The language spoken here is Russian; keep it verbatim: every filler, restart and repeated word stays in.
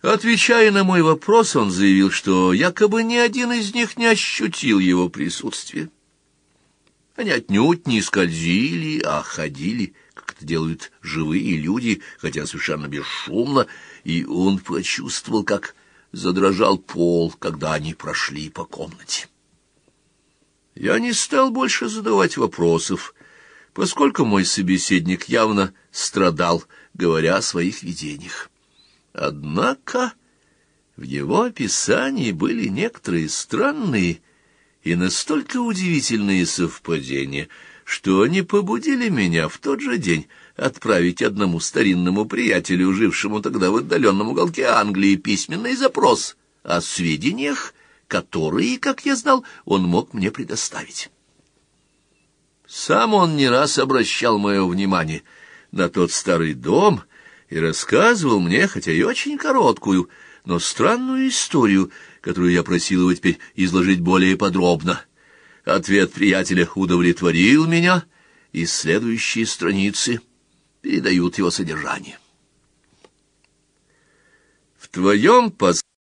Отвечая на мой вопрос, он заявил, что якобы ни один из них не ощутил его присутствие. Они отнюдь не скользили, а ходили, как это делают живые люди, хотя совершенно бесшумно, и он почувствовал, как задрожал пол, когда они прошли по комнате. Я не стал больше задавать вопросов, поскольку мой собеседник явно страдал, говоря о своих видениях. Однако в его описании были некоторые странные и настолько удивительные совпадения, что они побудили меня в тот же день отправить одному старинному приятелю, жившему тогда в отдаленном уголке Англии, письменный запрос о сведениях, которые, как я знал, он мог мне предоставить. Сам он не раз обращал мое внимание на тот старый дом и рассказывал мне, хотя и очень короткую, но странную историю, которую я просил его теперь изложить более подробно. Ответ приятеля удовлетворил меня, и следующие страницы передают его содержание. В твоем